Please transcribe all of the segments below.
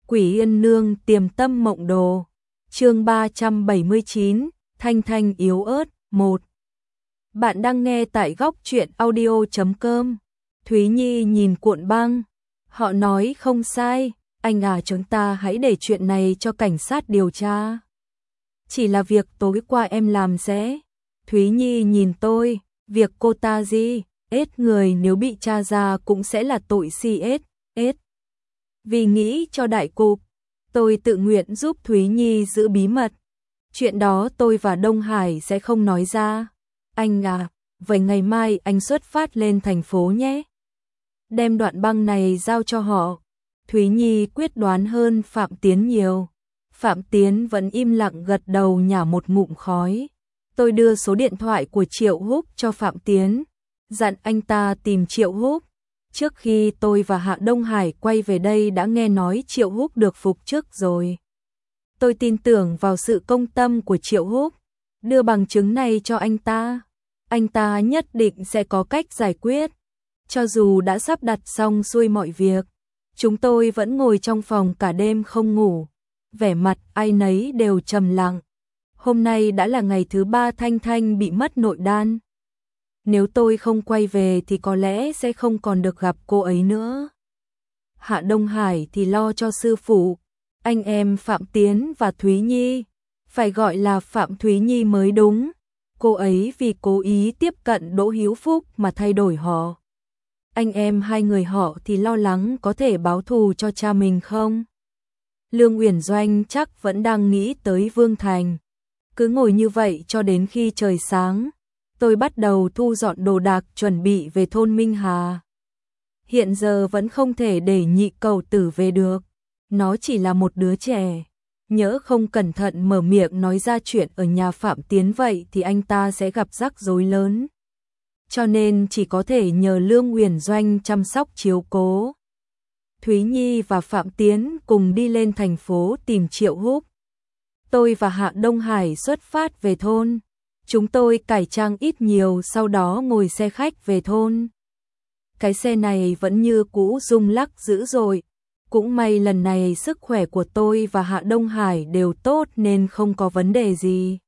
Quỷ Yên Nương Tiềm Tâm Mộng Đồ. Chương 379, Thanh Thanh yếu ớt 1. Bạn đang nghe tại góc truyện audio.com. Thúy Nhi nhìn cuộn băng. Họ nói không sai, anh à, chúng ta hãy để chuyện này cho cảnh sát điều tra. Chỉ là việc tối qua em làm sẽ. Thúy Nhi nhìn tôi, việc cô ta gì, ết người nếu bị tra ra cũng sẽ là tội ết. Vì nghĩ cho đại cục, tôi tự nguyện giúp Thúy Nhi giữ bí mật. Chuyện đó tôi và Đông Hải sẽ không nói ra. Anh à, vậy ngày mai anh xuất phát lên thành phố nhé. Đem đoạn băng này giao cho họ. Thúy Nhi quyết đoán hơn Phạm Tiến nhiều. Phạm Tiến vẫn im lặng gật đầu nhả một ngụm khói. Tôi đưa số điện thoại của Triệu Húc cho Phạm Tiến, dặn anh ta tìm Triệu Húc. Trước khi tôi và Hạ Đông Hải quay về đây đã nghe nói Triệu Húc được phục chức rồi. Tôi tin tưởng vào sự công tâm của Triệu Húc, đưa bằng chứng này cho anh ta nhất định sẽ có cách giải quyết. Cho dù đã sắp đặt xong xuôi mọi việc, chúng tôi vẫn ngồi trong phòng cả đêm không ngủ, vẻ mặt ai nấy đều trầm lặng. Hôm nay đã là ngày thứ 3 Thanh Thanh bị mất nội đan. Nếu tôi không quay về thì có lẽ sẽ không còn được gặp cô ấy nữa. Hạ Đông Hải thì lo cho sư phụ, anh em Phạm Tiến và Thúy Nhi, phải gọi là Phạm Thúy Nhi mới đúng. Cô ấy vì cố ý tiếp cận Đỗ Hiếu Phúc mà thay đổi họ. Anh em hai người họ thì lo lắng có thể báo thù cho cha mình không. Lương Uyển Doanh chắc vẫn đang nghĩ tới Vương Thành. Cứ ngồi như vậy cho đến khi trời sáng. Tôi bắt đầu thu dọn đồ đạc chuẩn bị về thôn Minh Hà. Hiện giờ vẫn không thể để Nhị Cầu Tử về được. Nó chỉ là một đứa trẻ. Nhỡ không cẩn thận mở miệng nói ra chuyện ở nhà Phạm Tiến vậy thì anh ta sẽ gặp rắc rối lớn. Cho nên chỉ có thể nhờ Lương Uyển Doanh chăm sóc chiếu cố. Thúy Nhi và Phạm Tiến cùng đi lên thành phố tìm Triệu Húc. Tôi và Hạ Đông Hải xuất phát về thôn. Chúng tôi cải trang ít nhiều sau đó ngồi xe khách về thôn. Cái xe này vẫn như cũ rung lắc dữ dội. Cũng may lần này sức khỏe của tôi và Hạ Đông Hải đều tốt nên không có vấn đề gì.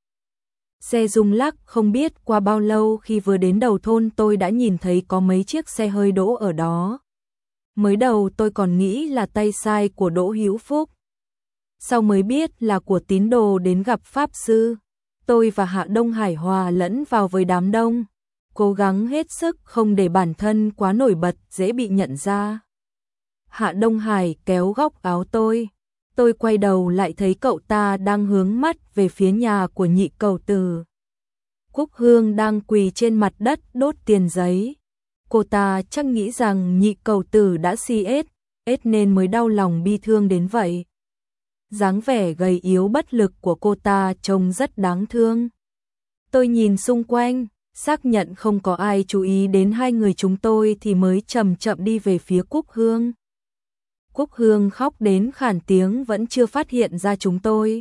Xe rung lắc không biết qua bao lâu, khi vừa đến đầu thôn tôi đã nhìn thấy có mấy chiếc xe hơi đỗ ở đó. Mới đầu tôi còn nghĩ là tay sai của Đỗ Hiếu Phúc. Sau mới biết là của tín đồ đến gặp Pháp Sư. Tôi và Hạ Đông Hải hòa lẫn vào với đám đông, cố gắng hết sức không để bản thân quá nổi bật dễ bị nhận ra. Hạ Đông Hải kéo góc áo tôi quay đầu lại thấy cậu ta đang hướng mắt về phía nhà của Nhị Cầu Tử. Cúc Hương đang quỳ trên mặt đất đốt tiền giấy. Cô ta chắc nghĩ rằng Nhị Cầu Tử đã ết nên mới đau lòng bi thương đến vậy. Dáng vẻ gầy yếu bất lực của cô ta trông rất đáng thương. Tôi nhìn xung quanh, xác nhận không có ai chú ý đến hai người chúng tôi thì mới chậm chậm đi về phía Cúc Hương. Cúc Hương khóc đến khản tiếng vẫn chưa phát hiện ra chúng tôi.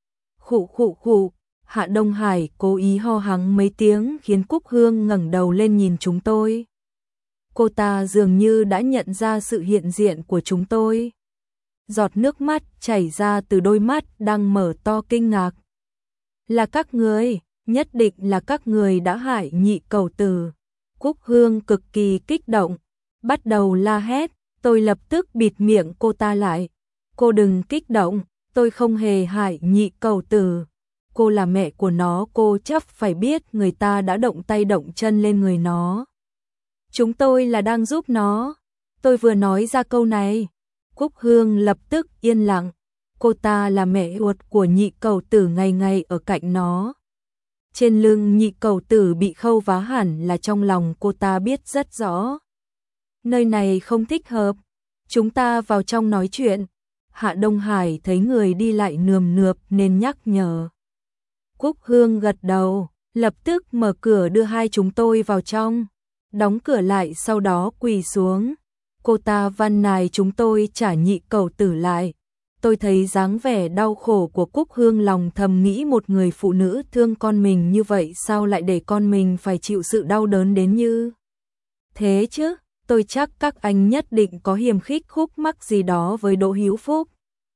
Khụ. Hạ Đông Hải cố ý ho hắng mấy tiếng khiến Cúc Hương ngẩng đầu lên nhìn chúng tôi. Cô ta dường như đã nhận ra sự hiện diện của chúng tôi. Giọt nước mắt chảy ra từ đôi mắt đang mở to kinh ngạc. Là các người, nhất định là các người đã hại Nhị Cầu Tử. Cúc Hương cực kỳ kích động, bắt đầu la hét. Tôi lập tức bịt miệng cô ta lại. Cô đừng kích động, tôi không hề hại Nhị Cầu Tử. Cô là mẹ của nó, cô chắc phải biết người ta đã động tay động chân lên người nó. Chúng tôi là đang giúp nó. Tôi vừa nói ra câu này, Cúc Hương lập tức yên lặng. Cô ta là mẹ ruột của Nhị Cầu Tử, ngày ngày ở cạnh nó. Trên lưng Nhị Cầu Tử bị khâu vá hẳn là trong lòng cô ta biết rất rõ. Nơi này không thích hợp, chúng ta vào trong nói chuyện. Hạ Đông Hải thấy người đi lại nườm nượp nên nhắc nhở. Cúc Hương gật đầu, lập tức mở cửa đưa hai chúng tôi vào trong, đóng cửa lại sau đó quỳ xuống. Cô ta van nài chúng tôi trả Nhị Cầu Tử lại. Tôi thấy dáng vẻ đau khổ của Cúc Hương, lòng thầm nghĩ một người phụ nữ thương con mình như vậy sao lại để con mình phải chịu sự đau đớn đến như thế chứ. Tôi chắc các anh nhất định có hiềm khích khúc mắc gì đó với Đỗ Hiếu Phúc.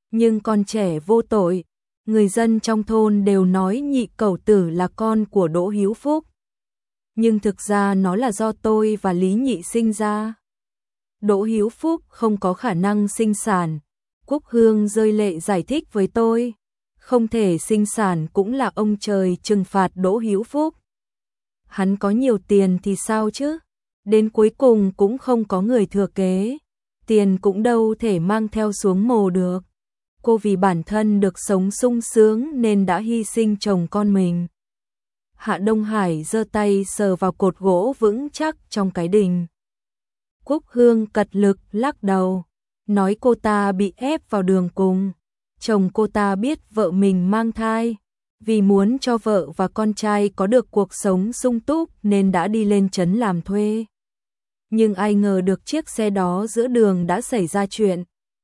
Nhưng con trẻ vô tội, người dân trong thôn đều nói nhị cẩu tử là con của Đỗ Hiếu Phúc. Nhưng thực ra nó là do tôi và Lý Nhị sinh ra. Đỗ Hiếu Phúc không có khả năng sinh sản. Cúc Hương rơi lệ giải thích với tôi. Không thể sinh sản cũng là ông trời trừng phạt Đỗ Hiếu Phúc. Hắn có nhiều tiền thì sao chứ? Đến cuối cùng cũng không có người thừa kế. Tiền cũng đâu thể mang theo xuống mồ được. Cô vì bản thân được sống sung sướng nên đã hy sinh chồng con mình. Hạ Đông Hải giơ tay sờ vào cột gỗ vững chắc trong cái đình. Cúc Hương cật lực lắc đầu, nói cô ta bị ép vào đường cùng. Chồng cô ta biết vợ mình mang thai, vì muốn cho vợ và con trai có được cuộc sống sung túc nên đã đi lên trấn làm thuê. Nhưng ai ngờ được chiếc xe đó giữa đường đã xảy ra chuyện.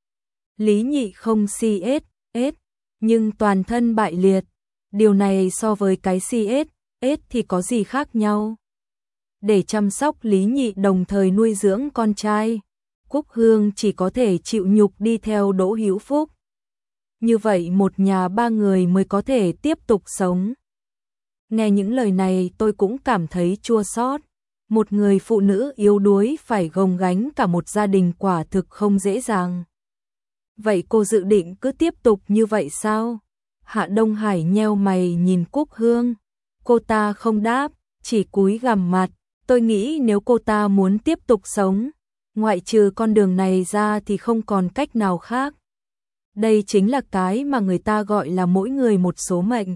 Lý Nhị không CS, nhưng toàn thân bại liệt. Điều này so với cái CS thì có gì khác nhau? Để chăm sóc Lý Nhị đồng thời nuôi dưỡng con trai, Cúc Hương chỉ có thể chịu nhục đi theo Đỗ Hiếu Phúc. Như vậy một nhà ba người mới có thể tiếp tục sống. Nghe những lời này tôi cũng cảm thấy chua xót. Một người phụ nữ yếu đuối phải gồng gánh cả một gia đình quả thực không dễ dàng. Vậy cô dự định cứ tiếp tục như vậy sao? Hạ Đông Hải nheo mày nhìn Cúc Hương. Cô ta không đáp, chỉ cúi gằm mặt. Tôi nghĩ nếu cô ta muốn tiếp tục sống, ngoại trừ con đường này ra thì không còn cách nào khác. Đây chính là cái mà người ta gọi là mỗi người một số mệnh.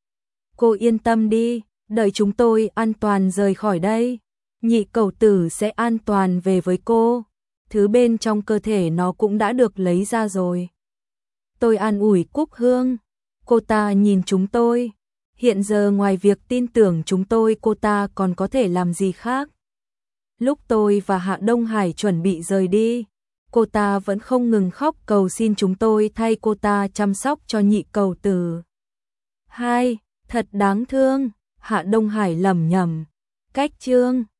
Cô yên tâm đi, đợi chúng tôi an toàn rời khỏi đây. Nhị cẩu tử sẽ an toàn về với cô. Thứ bên trong cơ thể nó cũng đã được lấy ra rồi. Tôi an ủi Cúc Hương. Cô ta nhìn chúng tôi. Hiện giờ ngoài việc tin tưởng chúng tôi, cô ta còn có thể làm gì khác? Lúc tôi và Hạ Đông Hải chuẩn bị rời đi, cô ta vẫn không ngừng khóc cầu xin chúng tôi thay cô ta chăm sóc cho nhị cẩu tử. Thật đáng thương, Hạ Đông Hải lẩm nhẩm. Cách chương